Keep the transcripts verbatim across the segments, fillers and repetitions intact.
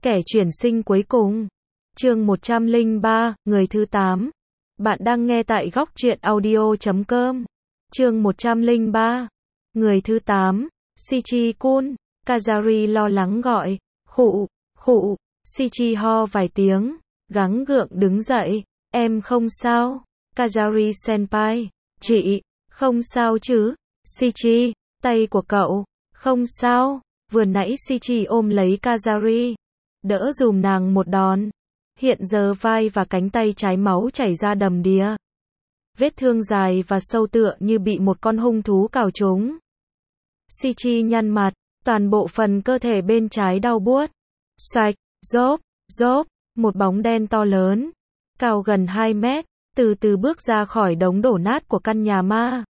Kẻ chuyển sinh cuối cùng. Chương một trăm lẻ ba, người thứ tám. Bạn đang nghe tại góc truyện audio chấm com. Chương một trăm lẻ ba. Người thứ tám. Shichi-kun. Kazari lo lắng gọi. Khụ, khụ. Shichi ho vài tiếng. Gắng gượng đứng dậy. Em không sao. Kazari senpai. Chị, không sao chứ. Shichi, tay của cậu. Không sao. Vừa nãy Shichi ôm lấy Kazari, đỡ dùm nàng một đòn. Hiện giờ vai và cánh tay trái máu chảy ra đầm đìa. Vết thương dài và sâu tựa như bị một con hung thú cào trúng. Shichi nhăn mặt, toàn bộ phần cơ thể bên trái đau buốt. Xoạch, rốp, rốp, một bóng đen to lớn, cao gần hai mét, từ từ bước ra khỏi đống đổ nát của căn nhà ma.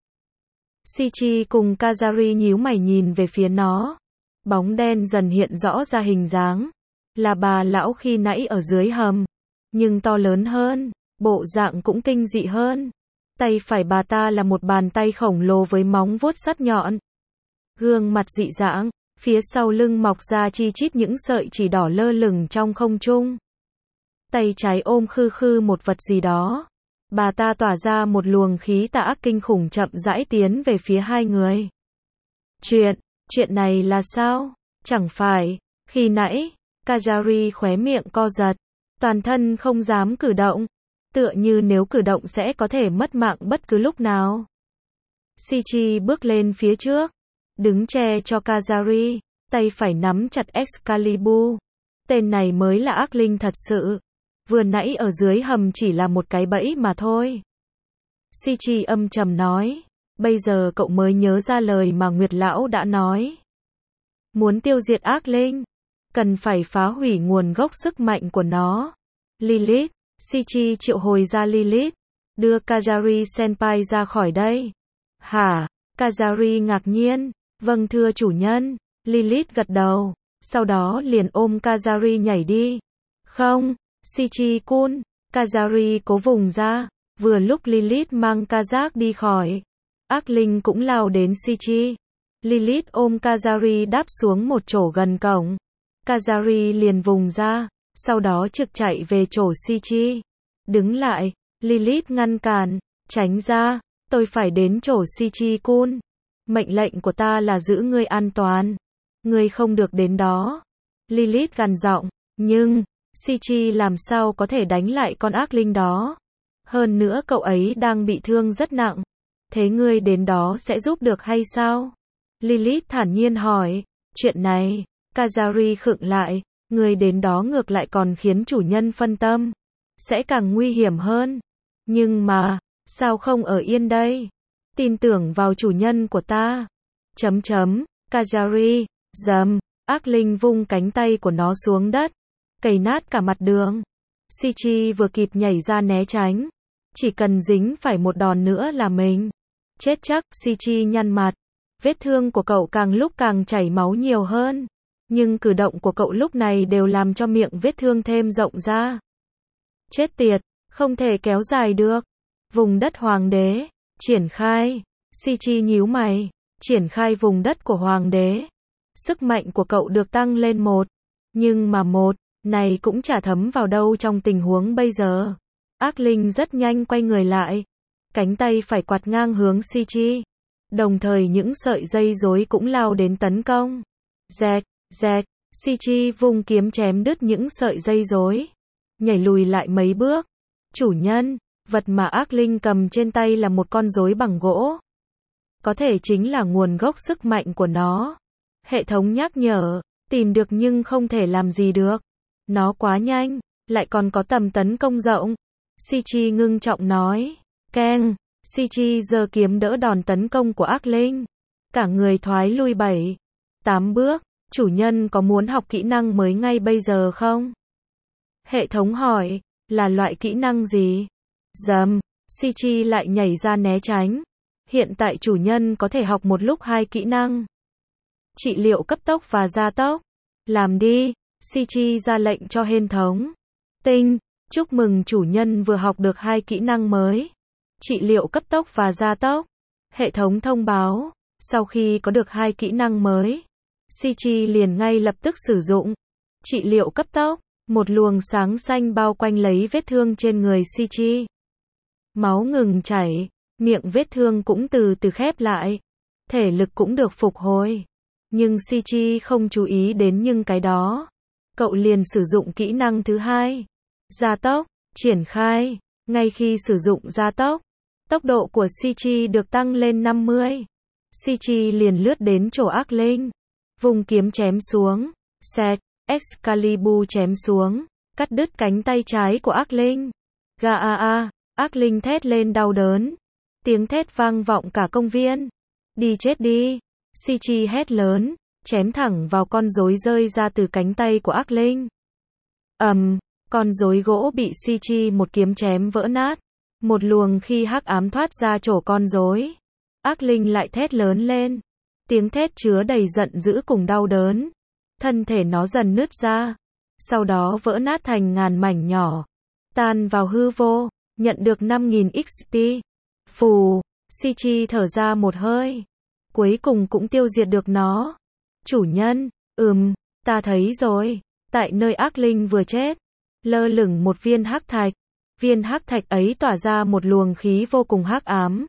Shichi cùng Kazari nhíu mày nhìn về phía nó. Bóng đen dần hiện rõ ra hình dáng. Là bà lão khi nãy ở dưới hầm. Nhưng to lớn hơn, bộ dạng cũng kinh dị hơn. Tay phải bà ta là một bàn tay khổng lồ với móng vuốt sắt nhọn. Gương mặt dị dạng, phía sau lưng mọc ra chi chít những sợi chỉ đỏ lơ lửng trong không trung. Tay trái ôm khư khư một vật gì đó. Bà ta tỏa ra một luồng khí tà ác kinh khủng chậm rãi tiến về phía hai người. Chuyện, chuyện này là sao? Chẳng phải, khi nãy, Kazari khóe miệng co giật, toàn thân không dám cử động, tựa như nếu cử động sẽ có thể mất mạng bất cứ lúc nào. Shichi bước lên phía trước, đứng che cho Kazari, tay phải nắm chặt Excalibur. Tên này mới là ác linh thật sự. Vừa nãy ở dưới hầm chỉ là một cái bẫy mà thôi. Shichi âm trầm nói, bây giờ cậu mới nhớ ra lời mà Nguyệt Lão đã nói. Muốn tiêu diệt ác linh, cần phải phá hủy nguồn gốc sức mạnh của nó. Lilith, Shichi triệu hồi ra Lilith, đưa Kazari senpai ra khỏi đây. Hả? Kazari ngạc nhiên, vâng thưa chủ nhân. Lilith gật đầu, sau đó liền ôm Kazari nhảy đi. Không, Shichi-kun, Kazari cố vùng ra, vừa lúc Lilith mang Kazak đi khỏi. Ác linh cũng lao đến Shichi. Lilith ôm Kazari đáp xuống một chỗ gần cổng. Kazari liền vùng ra, sau đó trực chạy về chỗ Shichi. Đứng lại, Lilith ngăn cản, tránh ra, tôi phải đến chỗ Shichi-kun. Mệnh lệnh của ta là giữ ngươi an toàn. Ngươi không được đến đó. Lilith gằn giọng, nhưng, Shichi làm sao có thể đánh lại con ác linh đó. Hơn nữa cậu ấy đang bị thương rất nặng. Thế ngươi đến đó sẽ giúp được hay sao? Lilith thản nhiên hỏi, chuyện này, Kazari khựng lại, người đến đó ngược lại còn khiến chủ nhân phân tâm, sẽ càng nguy hiểm hơn. Nhưng mà, sao không ở yên đây? Tin tưởng vào chủ nhân của ta. Chấm chấm, Kazari, dầm, ác linh vung cánh tay của nó xuống đất, cày nát cả mặt đường. Shichi vừa kịp nhảy ra né tránh, chỉ cần dính phải một đòn nữa là mình chết chắc. Shichi nhăn mặt. Vết thương của cậu càng lúc càng chảy máu nhiều hơn. Nhưng cử động của cậu lúc này đều làm cho miệng vết thương thêm rộng ra. Chết tiệt, không thể kéo dài được. Vùng đất hoàng đế, triển khai. Shichi nhíu mày, triển khai vùng đất của hoàng đế. Sức mạnh của cậu được tăng lên một. Nhưng mà một, này cũng chả thấm vào đâu trong tình huống bây giờ. Ác linh rất nhanh quay người lại. Cánh tay phải quạt ngang hướng Shichi. Đồng thời những sợi dây rối cũng lao đến tấn công. Dẹt, dẹt, Shichi vung kiếm chém đứt những sợi dây rối. Nhảy lùi lại mấy bước. Chủ nhân, vật mà ác linh cầm trên tay là một con rối bằng gỗ. Có thể chính là nguồn gốc sức mạnh của nó. Hệ thống nhắc nhở, tìm được nhưng không thể làm gì được. Nó quá nhanh, lại còn có tầm tấn công rộng. Shichi ngưng trọng nói. Keng. Shichi giơ kiếm đỡ đòn tấn công của ác linh. Cả người thoái lui bảy, tám bước. Chủ nhân có muốn học kỹ năng mới ngay bây giờ không? Hệ thống hỏi, là loại kỹ năng gì? Dầm, Shichi lại nhảy ra né tránh. Hiện tại chủ nhân có thể học một lúc hai kỹ năng. Trị liệu cấp tốc và gia tốc. Làm đi, Shichi ra lệnh cho hệ thống. Tinh, chúc mừng chủ nhân vừa học được hai kỹ năng mới. Trị liệu cấp tốc và gia tốc. Hệ thống thông báo, sau khi có được hai kỹ năng mới, Shichi liền ngay lập tức sử dụng. Trị liệu cấp tốc. Một luồng sáng xanh bao quanh lấy vết thương trên người Shichi. Máu ngừng chảy, miệng vết thương cũng từ từ khép lại. Thể lực cũng được phục hồi. Nhưng Shichi không chú ý đến những cái đó. Cậu liền sử dụng kỹ năng thứ hai. Gia tốc, triển khai. Ngay khi sử dụng gia tốc, tốc độ của Shichi được tăng lên năm mươi. Shichi liền lướt đến chỗ ác linh. Vùng kiếm chém xuống. Xẹt, Excalibur chém xuống. Cắt đứt cánh tay trái của ác linh. Ga a a, ác linh thét lên đau đớn. Tiếng thét vang vọng cả công viên. Đi chết đi. Shichi hét lớn, chém thẳng vào con rối rơi ra từ cánh tay của ác linh. Ầm, um, con rối gỗ bị Shichi một kiếm chém vỡ nát. Một luồng khí hắc ám thoát ra chỗ con rối. Ác linh lại thét lớn lên. Tiếng thét chứa đầy giận dữ cùng đau đớn. Thân thể nó dần nứt ra. Sau đó vỡ nát thành ngàn mảnh nhỏ. Tan vào hư vô. Nhận được năm nghìn ích pê. Phù. Shichi thở ra một hơi. Cuối cùng cũng tiêu diệt được nó. Chủ nhân. Ừm, ta thấy rồi. Tại nơi ác linh vừa chết. Lơ lửng một viên hắc thạch. Viên hắc thạch ấy tỏa ra một luồng khí vô cùng hắc ám.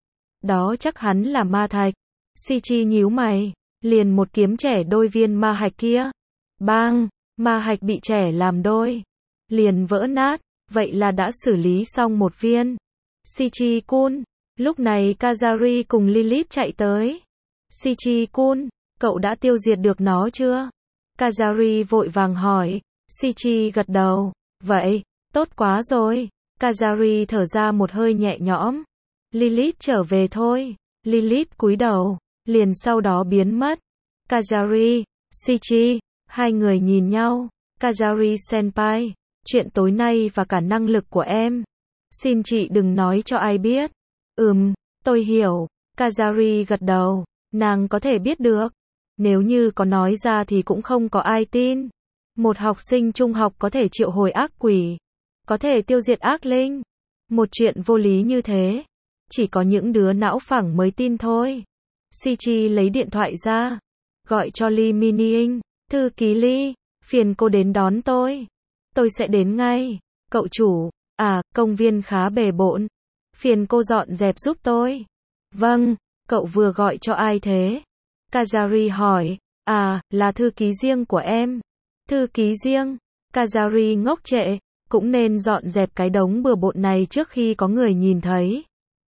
Đó chắc hắn là ma thạch. Shichi nhíu mày. Liền một kiếm chẻ đôi viên ma hạch kia. Bang, ma hạch bị chẻ làm đôi. Liền vỡ nát. Vậy là đã xử lý xong một viên. Shichi-kun. Lúc này Kazari cùng Lilith chạy tới. Shichi-kun, cậu đã tiêu diệt được nó chưa? Kazari vội vàng hỏi. Shichi gật đầu. Vậy, tốt quá rồi. Kazari thở ra một hơi nhẹ nhõm. Lilith trở về thôi. Lilith cúi đầu, liền sau đó biến mất. Kazari, Shichi, hai người nhìn nhau. Kazari senpai, chuyện tối nay và cả năng lực của em. Xin chị đừng nói cho ai biết. Ừm, tôi hiểu. Kazari gật đầu. Nàng có thể biết được. Nếu như có nói ra thì cũng không có ai tin. Một học sinh trung học có thể triệu hồi ác quỷ. Có thể tiêu diệt ác linh. Một chuyện vô lý như thế. Chỉ có những đứa não phẳng mới tin thôi. Shichi lấy điện thoại ra. Gọi cho Lee Min-ing. Thư ký Lee, phiền cô đến đón tôi. Tôi sẽ đến ngay. Cậu chủ, à, công viên khá bề bộn. Phiền cô dọn dẹp giúp tôi. Vâng, cậu vừa gọi cho ai thế? Kazari hỏi. À, là thư ký riêng của em. Thư ký riêng? Kazari ngốc trệ, cũng nên dọn dẹp cái đống bừa bộn này trước khi có người nhìn thấy.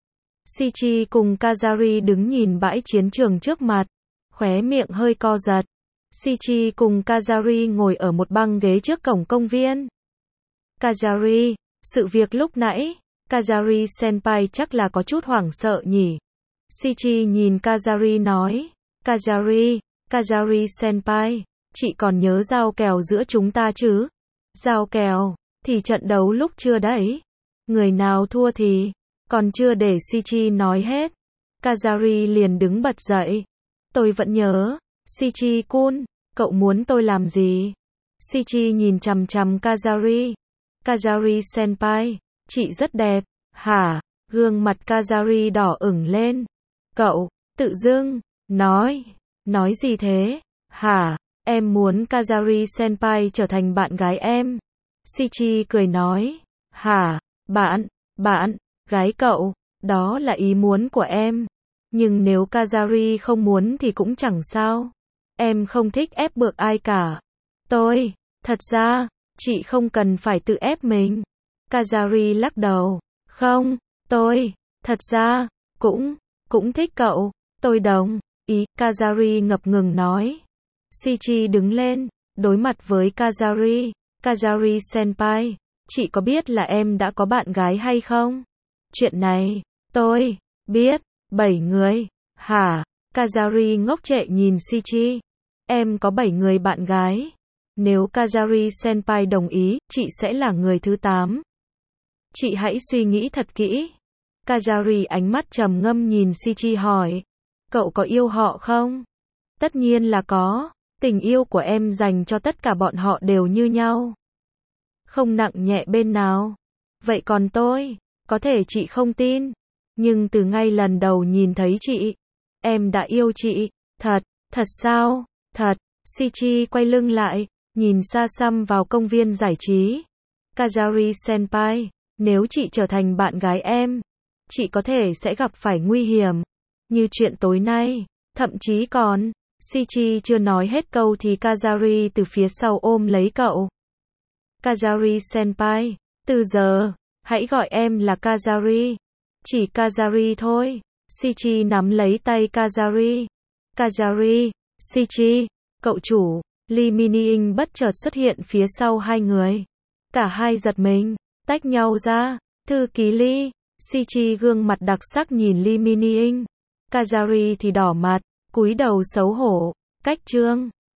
Shichi cùng Kazari đứng nhìn bãi chiến trường trước mặt, khóe miệng hơi co giật. Shichi cùng Kazari ngồi ở một băng ghế trước cổng công viên. Kazari, sự việc lúc nãy, Kazari senpai chắc là có chút hoảng sợ nhỉ? Shichi nhìn Kazari nói. Kazari, Kazari senpai, chị còn nhớ giao kèo giữa chúng ta chứ? Giao kèo, thì trận đấu lúc trưa đấy. Người nào thua thì, còn chưa để Shichi nói hết. Kazari liền đứng bật dậy. Tôi vẫn nhớ. Shichi-kun, cậu muốn tôi làm gì? Shichi nhìn chằm chằm Kazari. Kazari senpai, chị rất đẹp. Hả? Gương mặt Kazari đỏ ửng lên. Cậu, tự dưng, nói, nói gì thế? Hả? Em muốn Kazari senpai trở thành bạn gái em. Shichi cười nói. Hả? Bạn, bạn, gái cậu, đó là ý muốn của em. Nhưng nếu Kazari không muốn thì cũng chẳng sao. Em không thích ép buộc ai cả. Tôi, thật ra, chị không cần phải tự ép mình. Kazari lắc đầu. Không, tôi, thật ra, cũng, cũng thích cậu. Tôi đồng ý, Kazari ngập ngừng nói. Shichi đứng lên, đối mặt với Kazari. Kazari senpai, chị có biết là em đã có bạn gái hay không? Chuyện này, tôi, biết. Bảy người, hả? Kazari ngốc trệ nhìn Shichi. Em có bảy người bạn gái. Nếu Kazari senpai đồng ý, chị sẽ là người thứ tám. Chị hãy suy nghĩ thật kỹ. Kazari ánh mắt trầm ngâm nhìn Shichi hỏi. Cậu có yêu họ không? Tất nhiên là có. Tình yêu của em dành cho tất cả bọn họ đều như nhau. Không nặng nhẹ bên nào. Vậy còn tôi? Có thể chị không tin. Nhưng từ ngay lần đầu nhìn thấy chị, em đã yêu chị. Thật, thật sao? Thật. Shichi quay lưng lại, nhìn xa xăm vào công viên giải trí. Kazari Senpai, nếu chị trở thành bạn gái em, chị có thể sẽ gặp phải nguy hiểm, như chuyện tối nay, thậm chí còn, Shichi chưa nói hết câu thì Kazari từ phía sau ôm lấy cậu. Kazari Senpai, từ giờ, hãy gọi em là Kazari. Chỉ Kazari thôi. Shichi nắm lấy tay Kazari. Kazari, Shichi, cậu chủ, Lee Min-in bất chợt xuất hiện phía sau hai người. Cả hai giật mình, tách nhau ra. Thư ký Lee, Shichi gương mặt đặc sắc nhìn Lee Min-in. Kazari thì đỏ mặt, cúi đầu xấu hổ. Cách chương